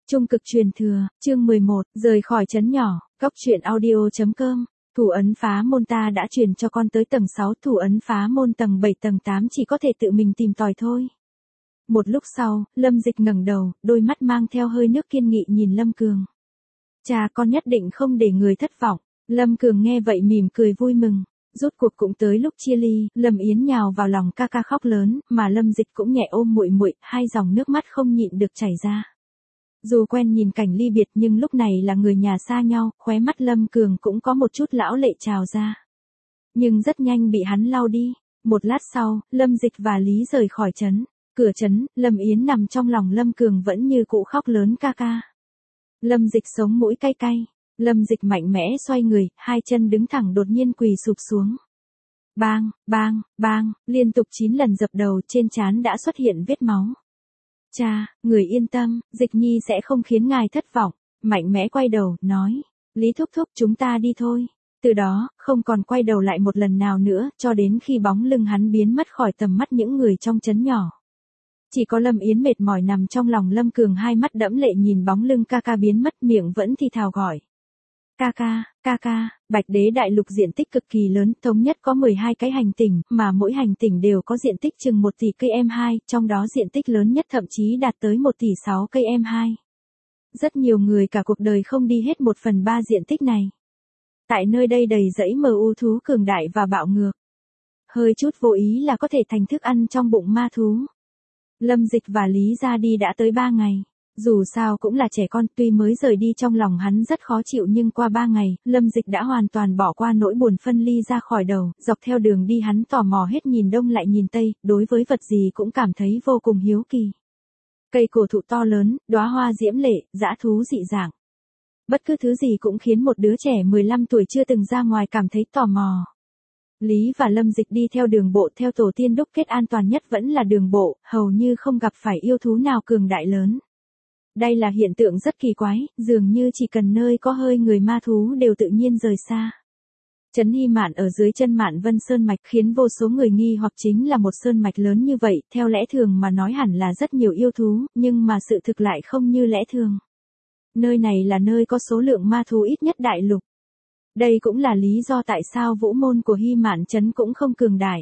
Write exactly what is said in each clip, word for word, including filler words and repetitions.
Trung cực truyền thừa, chương mười một, rời khỏi trấn nhỏ, góc truyện audio chấm com. Thủ ấn phá môn ta đã truyền cho con tới tầng sáu, thủ ấn phá môn tầng bảy tầng tám chỉ có thể tự mình tìm tòi thôi. Một lúc sau, Lâm Dịch ngẩng đầu, đôi mắt mang theo hơi nước kiên nghị nhìn Lâm Cường. Cha, con nhất định không để người thất vọng. Lâm Cường nghe vậy mỉm cười vui mừng. Rốt cuộc cũng tới lúc chia ly, Lâm Yến nhào vào lòng ca ca khóc lớn, mà Lâm Dịch cũng nhẹ ôm muội muội, hai dòng nước mắt không nhịn được chảy ra. Dù quen nhìn cảnh ly biệt nhưng lúc này là người nhà xa nhau, khóe mắt Lâm Cường cũng có một chút lão lệ trào ra. Nhưng rất nhanh bị hắn lau đi. Một lát sau, Lâm Dịch và Lý rời khỏi trấn. Cửa trấn, Lâm Yến nằm trong lòng Lâm Cường vẫn như cũ khóc lớn ca ca. Lâm Dịch sống mũi cay cay. Lâm Dịch mạnh mẽ xoay người, hai chân đứng thẳng đột nhiên quỳ sụp xuống. Bang, bang, bang, liên tục chín lần dập đầu, trên trán đã xuất hiện vết máu. Cha, người yên tâm, Dịch Nhi sẽ không khiến ngài thất vọng. Mạnh mẽ quay đầu, nói. Lý thúc thúc, chúng ta đi thôi. Từ đó, không còn quay đầu lại một lần nào nữa, cho đến khi bóng lưng hắn biến mất khỏi tầm mắt những người trong trấn nhỏ. Chỉ có Lâm Yến mệt mỏi nằm trong lòng Lâm Cường, hai mắt đẫm lệ nhìn bóng lưng ca ca biến mất, miệng vẫn thì thào gọi. Ca ca, ca ca, Bạch Đế đại lục diện tích cực kỳ lớn, thống nhất có mười hai cái hành tinh, mà mỗi hành tinh đều có diện tích chừng một tỷ cây em hai, trong đó diện tích lớn nhất thậm chí đạt tới một tỷ sáu cây em hai. Rất nhiều người cả cuộc đời không đi hết một phần ba diện tích này. Tại nơi đây đầy rẫy mờ u thú cường đại và bạo ngược. Hơi chút vô ý là có thể thành thức ăn trong bụng ma thú. Lâm Dịch và Lý ra đi đã tới ba ngày. Dù sao cũng là trẻ con, tuy mới rời đi trong lòng hắn rất khó chịu nhưng qua ba ngày, Lâm Dịch đã hoàn toàn bỏ qua nỗi buồn phân ly ra khỏi đầu, dọc theo đường đi hắn tò mò hết nhìn đông lại nhìn tây, đối với vật gì cũng cảm thấy vô cùng hiếu kỳ. Cây cổ thụ to lớn, đóa hoa diễm lệ, dã thú dị dạng. Bất cứ thứ gì cũng khiến một đứa trẻ mười lăm tuổi chưa từng ra ngoài cảm thấy tò mò. Lý và Lâm Dịch đi theo đường bộ, theo tổ tiên đúc kết an toàn nhất vẫn là đường bộ, hầu như không gặp phải yêu thú nào cường đại lớn. Đây là hiện tượng rất kỳ quái, dường như chỉ cần nơi có hơi người ma thú đều tự nhiên rời xa. Trấn Hy Mạn ở dưới chân Mạn Vân Sơn Mạch khiến vô số người nghi hoặc chính là một sơn mạch lớn như vậy, theo lẽ thường mà nói hẳn là rất nhiều yêu thú, nhưng mà sự thực lại không như lẽ thường. Nơi này là nơi có số lượng ma thú ít nhất đại lục. Đây cũng là lý do tại sao vũ môn của Hy Mạn Trấn cũng không cường đại.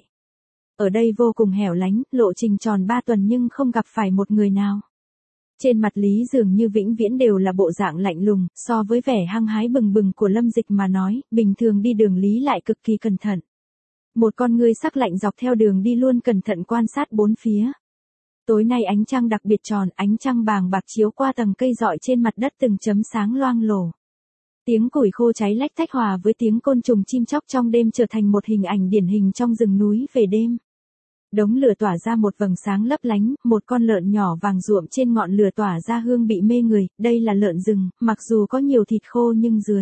Ở đây vô cùng hẻo lánh, lộ trình tròn ba tuần nhưng không gặp phải một người nào. Trên mặt Lý dường như vĩnh viễn đều là bộ dạng lạnh lùng, so với vẻ hăng hái bừng bừng của Lâm Dịch mà nói, bình thường đi đường Lý lại cực kỳ cẩn thận. Một con ngươi sắc lạnh dọc theo đường đi luôn cẩn thận quan sát bốn phía. Tối nay ánh trăng đặc biệt tròn, ánh trăng bàng bạc chiếu qua tầng cây rọi trên mặt đất từng chấm sáng loang lổ. Tiếng củi khô cháy lách tách hòa với tiếng côn trùng chim chóc trong đêm trở thành một hình ảnh điển hình trong rừng núi về đêm. Đống lửa tỏa ra một vầng sáng lấp lánh, một con lợn nhỏ vàng ruộm trên ngọn lửa tỏa ra hương bị mê người, đây là lợn rừng, mặc dù có nhiều thịt khô nhưng dưới.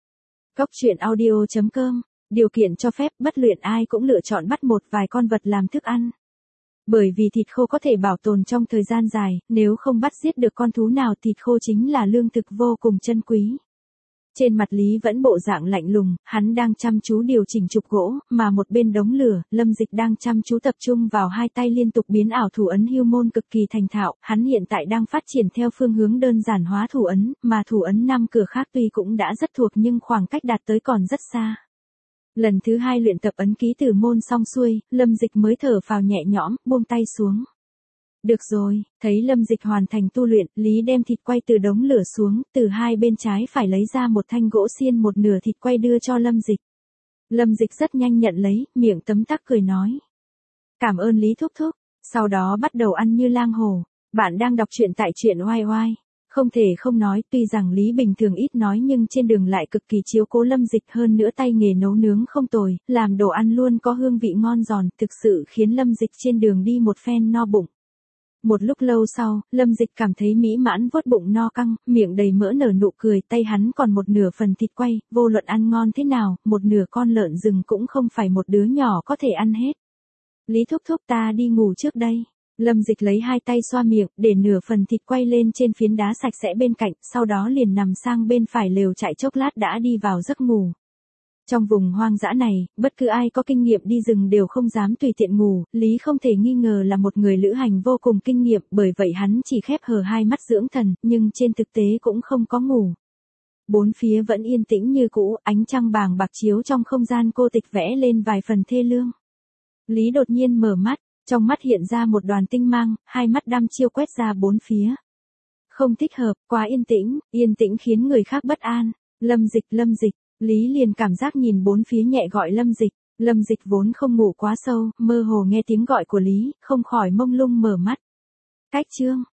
Góc truyện audio chấm com, điều kiện cho phép bất luận ai cũng lựa chọn bắt một vài con vật làm thức ăn. Bởi vì thịt khô có thể bảo tồn trong thời gian dài, nếu không bắt giết được con thú nào thịt khô chính là lương thực vô cùng chân quý. Trên mặt Lý vẫn bộ dạng lạnh lùng, hắn đang chăm chú điều chỉnh trục gỗ, mà một bên đống lửa, Lâm Dịch đang chăm chú tập trung vào hai tay liên tục biến ảo thủ ấn hưu môn cực kỳ thành thạo, hắn hiện tại đang phát triển theo phương hướng đơn giản hóa thủ ấn, mà thủ ấn năm cửa khác tuy cũng đã rất thuộc nhưng khoảng cách đạt tới còn rất xa. Lần thứ hai luyện tập ấn ký tử môn xong xuôi, Lâm Dịch mới thở phào nhẹ nhõm, buông tay xuống. Được rồi, thấy Lâm Dịch hoàn thành tu luyện, Lý đem thịt quay từ đống lửa xuống, từ hai bên trái phải lấy ra một thanh gỗ xiên một nửa thịt quay đưa cho Lâm Dịch. Lâm Dịch rất nhanh nhận lấy, miệng tấm tắc cười nói. Cảm ơn Lý thúc thúc, sau đó bắt đầu ăn như lang hổ. Bạn đang đọc truyện tại truyện oai oai. Không thể không nói, tuy rằng Lý bình thường ít nói nhưng trên đường lại cực kỳ chiếu cố Lâm Dịch, hơn nữa tay nghề nấu nướng không tồi, làm đồ ăn luôn có hương vị ngon giòn, thực sự khiến Lâm Dịch trên đường đi một phen no bụng. Một lúc lâu sau, Lâm Dịch cảm thấy mỹ mãn vuốt bụng no căng, miệng đầy mỡ nở nụ cười, tay hắn còn một nửa phần thịt quay, vô luận ăn ngon thế nào, một nửa con lợn rừng cũng không phải một đứa nhỏ có thể ăn hết. Lý thúc thúc, ta đi ngủ trước đây. Lâm Dịch lấy hai tay xoa miệng, để nửa phần thịt quay lên trên phiến đá sạch sẽ bên cạnh, sau đó liền nằm sang bên phải lều trại chốc lát đã đi vào giấc ngủ. Trong vùng hoang dã này, bất cứ ai có kinh nghiệm đi rừng đều không dám tùy tiện ngủ, Lý không thể nghi ngờ là một người lữ hành vô cùng kinh nghiệm, bởi vậy hắn chỉ khép hờ hai mắt dưỡng thần, nhưng trên thực tế cũng không có ngủ. Bốn phía vẫn yên tĩnh như cũ, ánh trăng bàng bạc chiếu trong không gian cô tịch vẽ lên vài phần thê lương. Lý đột nhiên mở mắt, trong mắt hiện ra một đoàn tinh mang, hai mắt đăm chiêu quét ra bốn phía. Không thích hợp, quá yên tĩnh, yên tĩnh khiến người khác bất an. Lâm Dịch, Lâm Dịch, Lý liền cảm giác nhìn bốn phía nhẹ gọi Lâm Dịch. Lâm Dịch vốn không ngủ quá sâu, mơ hồ nghe tiếng gọi của Lý, không khỏi mông lung mở mắt. Cách chương